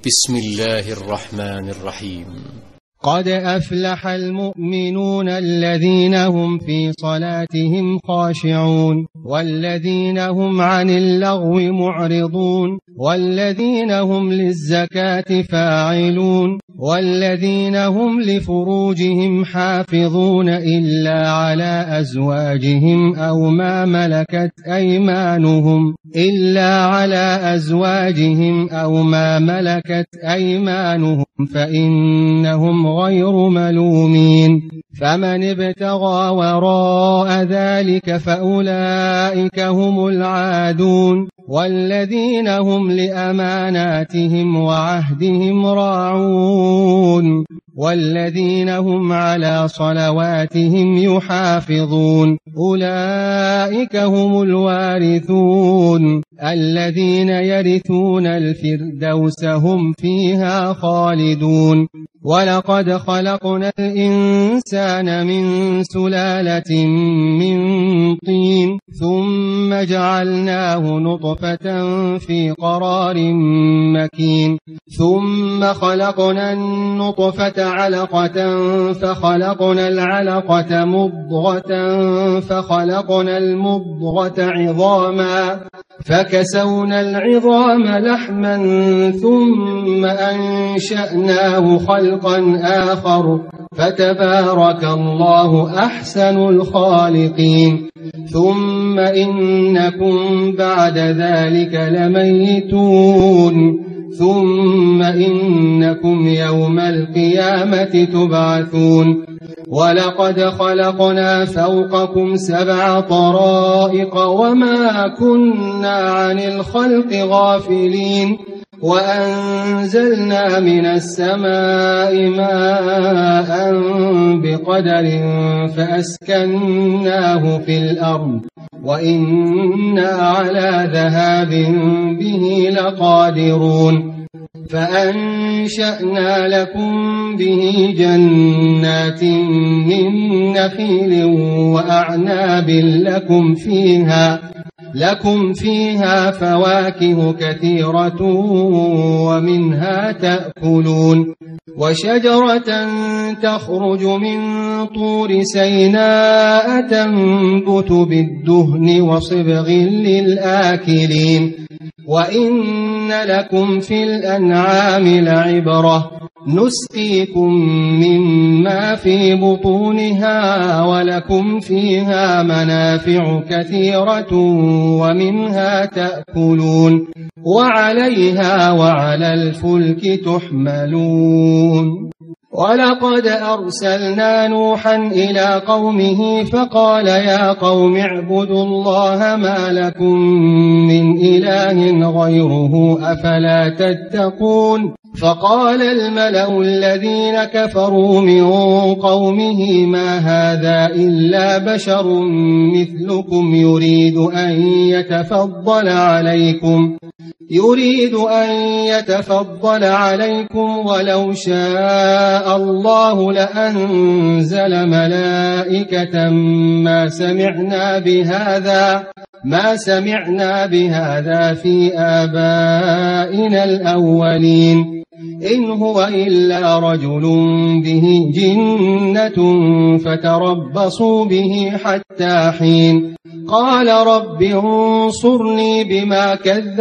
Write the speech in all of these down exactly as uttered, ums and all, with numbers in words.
بسم الله الرحمن الرحيم. قد أفلح المؤمنون الذين هم في صلاتهم خاشعون والذين هم عن اللغو معرضون والذين هم للزكاة فاعلون والذين هم لفروجهم حافظون إلا على أزواجهم أو ما ملكت أيمانهم إلا على أزواجهم أو ما ملكت أيمانهم فإنهم غير ملومين. فمن ابتغى وراء ذلك فأولئك هم العادون والذين هم لأماناتهم وعهدهم راعون والذين هم على صلواتهم يحافظون أولئك هم الوارثون الذين يرثون الفردوس هم فيها خالدون. ولقد خلقنا الإنسان من سلالة من طين ثم جعلناه نطفة في قرار مكين ثم خلقنا النطفة علقة فخلقنا العلقة مضغة فخلقنا المضغة عظاما فكسونا العظام لحما ثم أنشأناه خلقا آخر فتبارك الله أحسن الخالقين. ثم إنكم بعد ذلك لميتون ثم إنكم يوم القيامة تبعثون. ولقد خلقنا فوقكم سبع طرائق وما كنا عن الخلق غافلين وأنزلنا من السماء ماء بقدر فأسكناه في الأرض وإنا على ذهاب به لقادرون. فأنشأنا لكم به جنات من نخيل وأعناب لكم فيها لكم فيها فواكه كثيرة ومنها تأكلون. وشجرة تخرج من طور سيناء تنبت بالدهن وصبغ للآكلين. وإن لكم في الأنعام لعبرة نسقيكم مما في بطونها ولكم فيها منافع كثيرة ومنها تأكلون وعليها وعلى الفلك تحملون. ولقد أرسلنا نوحا إلى قومه فقال يا قوم اعبدوا الله ما لكم من إله غيره أفلا تتقون. فقال الملأ الذين كفروا من قومه ما هذا إلا بشر مثلكم يريد أن يتفضل عليكم يريد أن يتفضل عليكم ولو شاء الله لأنزل ملائكة ما سمعنا بهذا ما سمعنا بهذا في آبائنا الأولين إن هو إلا رجل به جنة فتربصوا به حتى حين. قال رب انصرني بما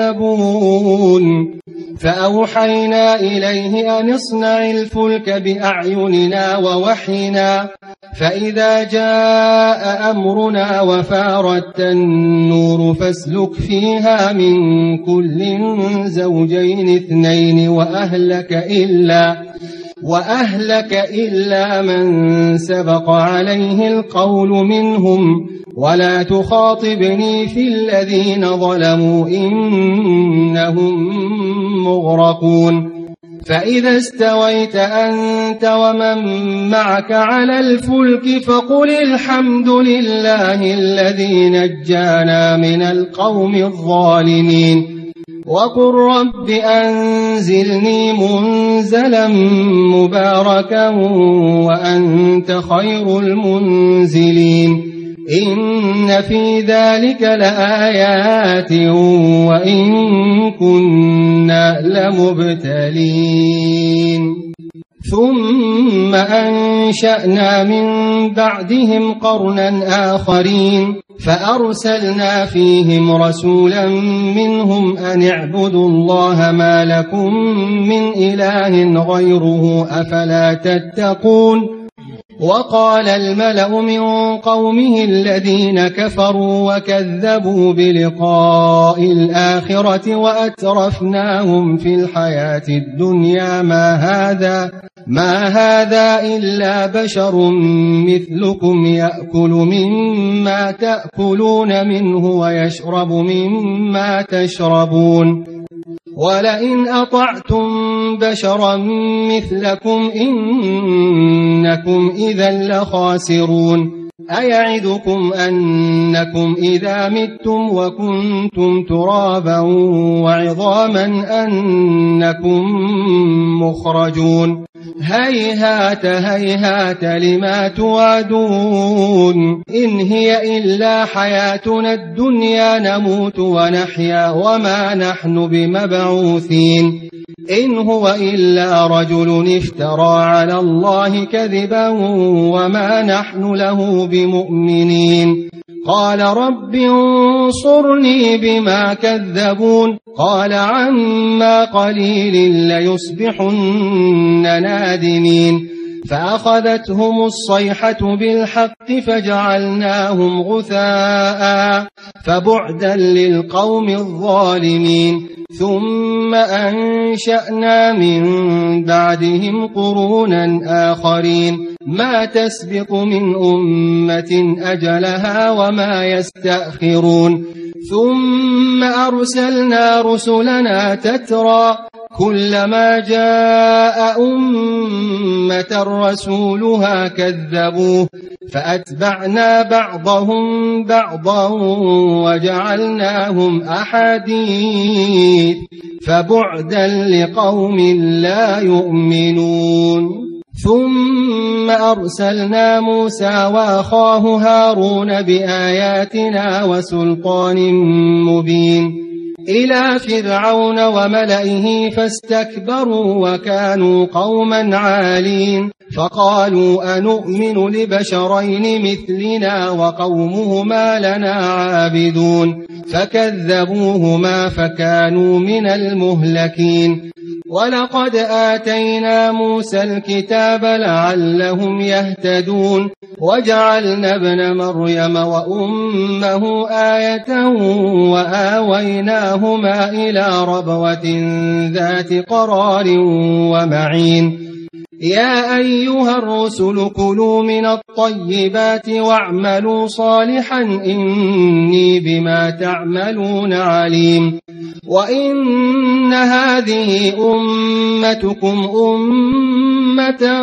كذبون. فأوحينا إليه أن اصنع الفلك بأعيننا ووحينا فإذا جاء أمرنا وفارت النور فاسلك فيها من كل زوجين اثنين وأهلك إلا وأهلك إلا من سبق عليه القول منهم ولا تخاطبني في الذين ظلموا إنهم مغرقون. فإذا استويت أنت ومن معك على الفلك فقل الحمد لله الذي نجانا من القوم الظالمين وقل رب أنزلني منزلا مباركا وأنت خير المنزلين. إن في ذلك لآيات وإن كنا لمبتلين ثم أنشأنا من بعدهم قرنا آخرين فأرسلنا فيهم رسولا منهم أن اعبدوا الله ما لكم من إله غيره أفلا تتقون وقال الملأ من قومه الذين كفروا وكذبوا بلقاء الآخرة وأترفناهم في الحياة الدنيا ما هذا ما هذا إلا بشر مثلكم يأكل مما تأكلون منه ويشرب مما تشربون ولئن أطعتم بشرا مثلكم إنكم إذا لخاسرون أيعدكم أنكم إذا متم وكنتم ترابا وعظاما أنكم مخرجون هيهات هيهات لما توعدون إن هي إلا حياتنا الدنيا نموت ونحيا وما نحن بمبعوثين إن هو إلا رجل افترى على الله كذبا وما نحن له بمؤمنين قال رب انصرني بما كذبون قال عما قليل ليصبحن نادمين فأخذتهم الصيحة بالحق فجعلناهم غثاء فبعدا للقوم الظالمين ثم أنشأنا من بعدهم قرونا آخرين ما تسبق من أمة أجلها وما يستأخرون ثم أرسلنا رسلنا تترى كلما جاء أمة رسولها كذبوه فأتبعنا بعضهم بعضا وجعلناهم أحاديث فبعدا لقوم لا يؤمنون ثم أرسلنا موسى وأخاه هارون بآياتنا وسلطان مبين إلى فرعون وملئه فاستكبروا وكانوا قوما عالين فقالوا أنؤمن لبشرين مثلنا وقومهما لنا عابدون فكذبوهما فكانوا من المهلكين ولقد آتينا موسى الكتاب لعلهم يهتدون وجعلنا ابن مريم وأمه آية وآويناهما إلى ربوة ذات قرار ومعين يا أيها الرسل كلوا من الطيبات واعملوا صالحا إني بما تعملون عليم وإن هذه أمتكم أمة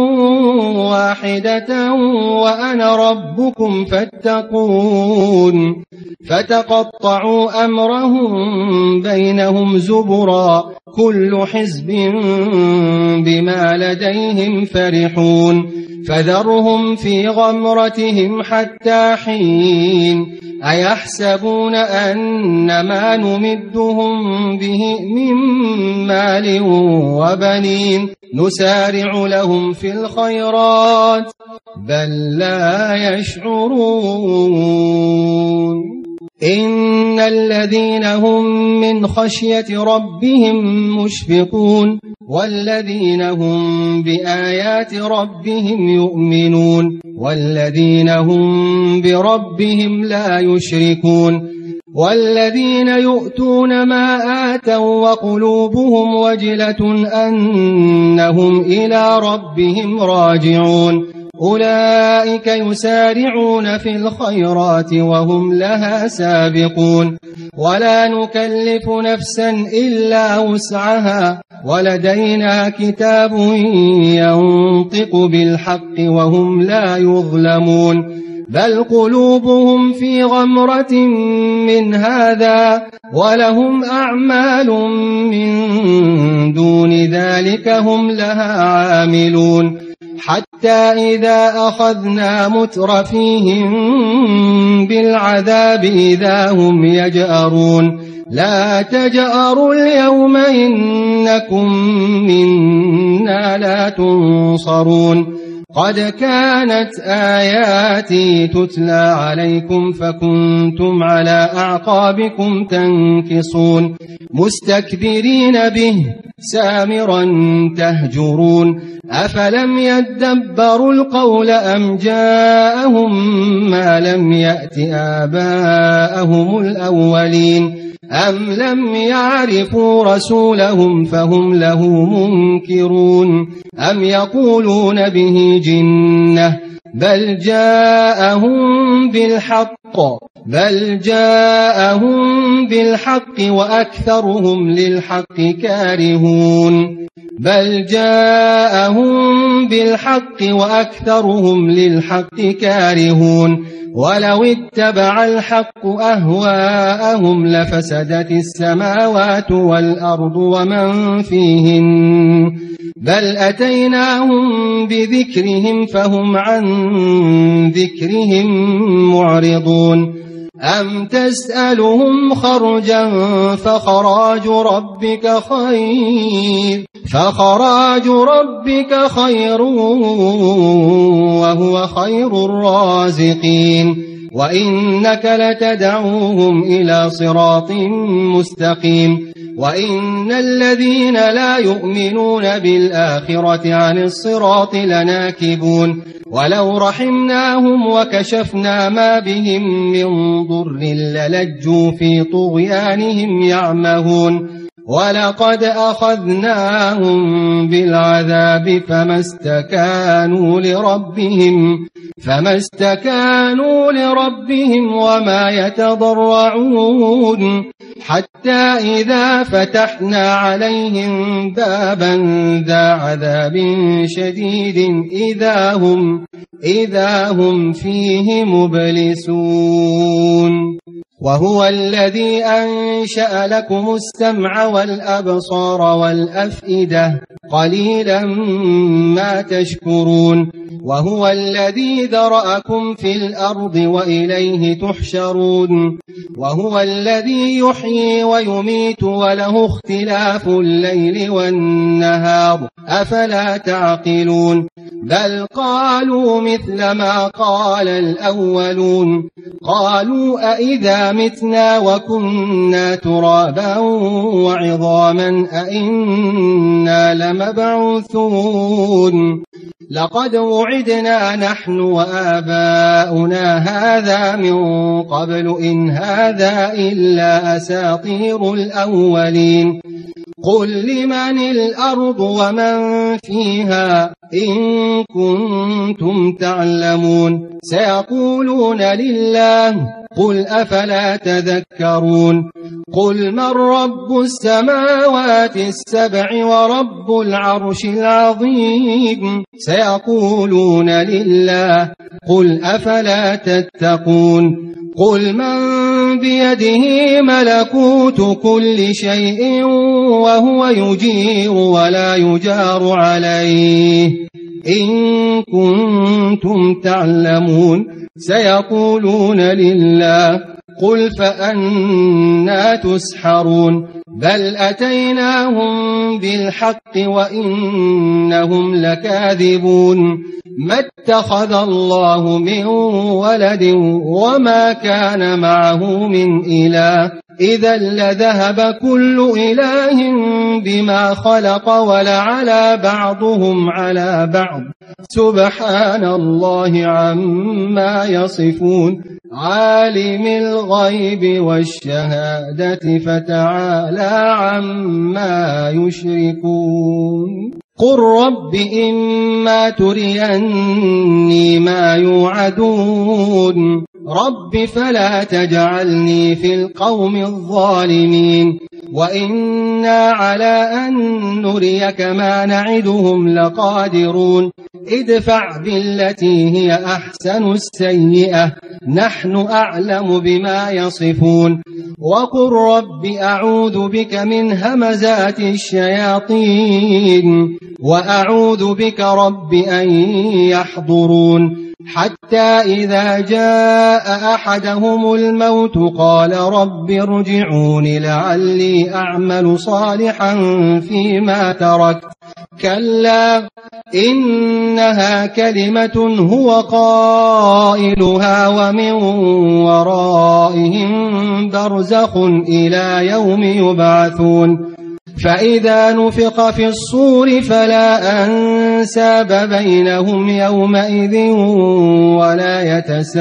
واحدة وأنا ربكم فاتقون فتقطعوا أمرهم بينهم زبرا كل حزب بما لديهم فرحون فذرهم في غمرتهم حتى حين أيحسبون أن ما نمدهم به من مال وبنين نسارع لهم في الخيرات بل لا يشعرون إن الذين هم من خشية ربهم مشفقون والذين هم بآيات ربهم يؤمنون والذين هم بربهم لا يشركون والذين يؤتون ما آتوا وقلوبهم وجلة أنهم إلى ربهم راجعون أولئك يسارعون في الخيرات وهم لها سابقون ولا نكلف نفسا إلا وسعها ولدينا كتاب ينطق بالحق وهم لا يظلمون بل قلوبهم في غمرة من هذا ولهم أعمال من دون ذلك هم لها عاملون حتى إذا أخذنا مترفيهم بالعذاب إذا هم يجأرون لا تجأروا اليوم إنكم منا لا تنصرون قد كانت آياتي تتلى عليكم فكنتم على أعقابكم تنكصون مستكبرين به سامرا تهجرون أفلم يدبروا القول أم جاءهم ما لم يأت آباءهم الأولين أم لم يعرفوا رسولهم فهم له منكرون أم يقولون به جنة بل جاءهم بالحق بل جاءهم بالحق وأكثرهم للحق كارهون بل جاءهم بالحق وأكثرهم للحق كارهون ولو اتبع الحق أهواءهم لفسدت السماوات والأرض ومن فيهن بل أتيناهم بذكرهم فهم عن ذكرهم معرضون أم تسألهم خرجا فخراج ربك خير فخراج ربك خير وهو خير الرازقين وإنك لتدعوهم إلى صراط مستقيم وإن الذين لا يؤمنون بالآخرة عن الصراط لناكبون ولو رحمناهم وكشفنا ما بهم من ضر للجوا في طغيانهم يعمهون ولقد أخذناهم بالعذاب فما استكانوا لربهم فما استكانوا لربهم وما يتضرعون حتى إذا فتحنا عليهم بابا ذا عذاب شديد إذا هم إذا هم فيه مبلسون وهو الذي أنشأ لكم السمع والأبصار والأفئدة قليلا ما تشكرون وهو الذي ذرأكم في الأرض وإليه تحشرون وهو الذي يحيي ويميت وله اختلاف الليل والنهار أفلا تعقلون بل قالوا مثل ما قال الأولون قالوا أئذا متنا وكنا ترابا وعظاما أئنا لمبعوثون لقد وعدنا نحن وآباؤنا هذا من قبل إن هذا إلا أساطير الأولين قل لمن الأرض ومن فيها إن كنتم تعلمون سيقولون لله قل أفلا تذكرون قل من رب السماوات السبع ورب العرش العظيم سيقولون لله قل أفلا تتقون قل من بيده ملكوت كل شيء وهو يجير ولا يجار عليه إن كنتم تعلمون سيقولون لله قل فأنا تسحرون بل أتيناهم بالحق وإنهم لكاذبون ما اتخذ الله من ولد وما كان معه من إله إذا لذهب كل إله بما خلق ولعلى بعضهم على بعض سبحان الله عما يصفون عالم الغيب والشهادة فتعالى عما يشركون قل رب إما تريني ما يوعدون رب فلا تجعلني في القوم الظالمين وإنا على أن نريك ما نعدهم لقادرون ادفع بالتي هي أحسن السيئة نحن أعلم بما يصفون وقل رب أعوذ بك من همزات الشياطين وأعوذ بك رب أن يحضرون حتى إذا جاء أحدهم الموت قال رب ارجعون لعلي أعمل صالحا فيما تركت كلا إنها كلمة هو قائلها ومن ورائهم برزخ إلى يوم يبعثون فإذا نفخ في الصور فلا أنساب بينهم يومئذ ولا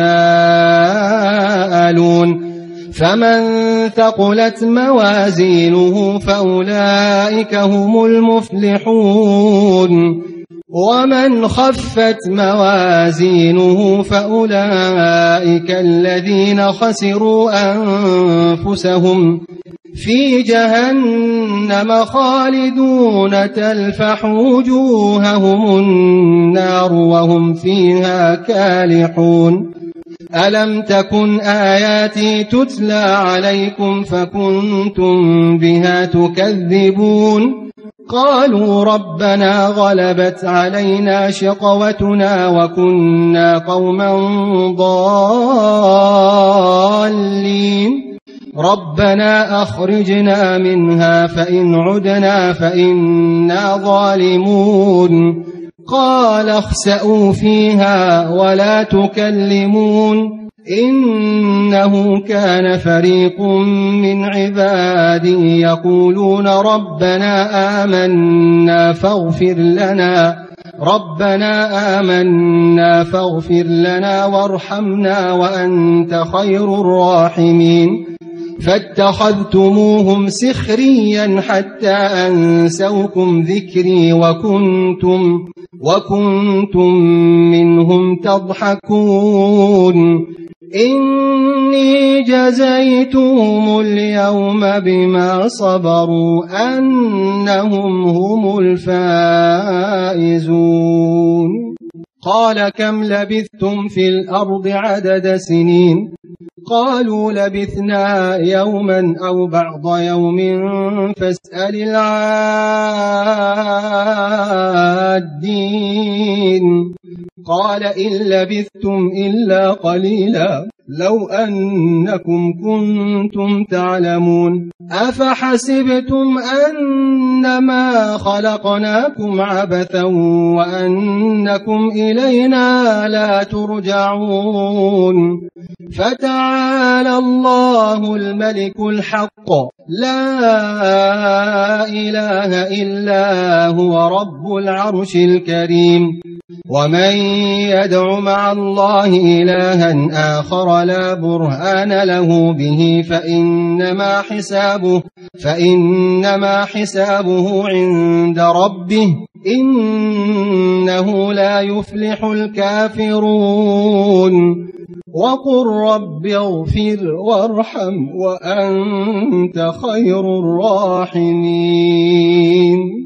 يتساءلون فمن ثقلت موازينه فأولئك هم المفلحون ومن خفت موازينه فأولئك الذين خسروا أنفسهم في جهنم خالدون تلفح وجوههم النار وهم فيها كالحون ألم تكن آياتي تتلى عليكم فكنتم بها تكذبون قالوا ربنا غلبت علينا شقوتنا وكنا قوما ضالين ربنا أخرجنا منها فإن عدنا فإنا ظالمون قال اخسئوا فيها ولا تكلمون إنه كان فريق من عبادي يقولون ربنا آمنا فاغفر لنا ربنا آمنا فاغفر لنا وارحمنا وأنت خير الراحمين فاتخذتموهم سخريا حتى أنسوكم ذكري وكنتم وكنتم منهم تضحكون إني جزيتهم اليوم بما صبروا أنهم هم الفائزون قال كم لبثتم في الأرض عدد سنين قالوا لبثنا يوما أو بعض يوم فاسأل العادين قال إن لبثتم إلا قليلا لو أنكم كنتم تعلمون أفحسبتم أنما خلقناكم عبثا وأنكم إلينا لا ترجعون فتعالى الله الملك الحق لا إله إلا هو رب العرش الكريم ومن يدع مع الله إلها آخر لا برهان له به فإنما حسابه فإنما حسابه عند ربه إنه لا يفلح الكافرون وقل رب اغفر وارحم وأنت خير الراحمين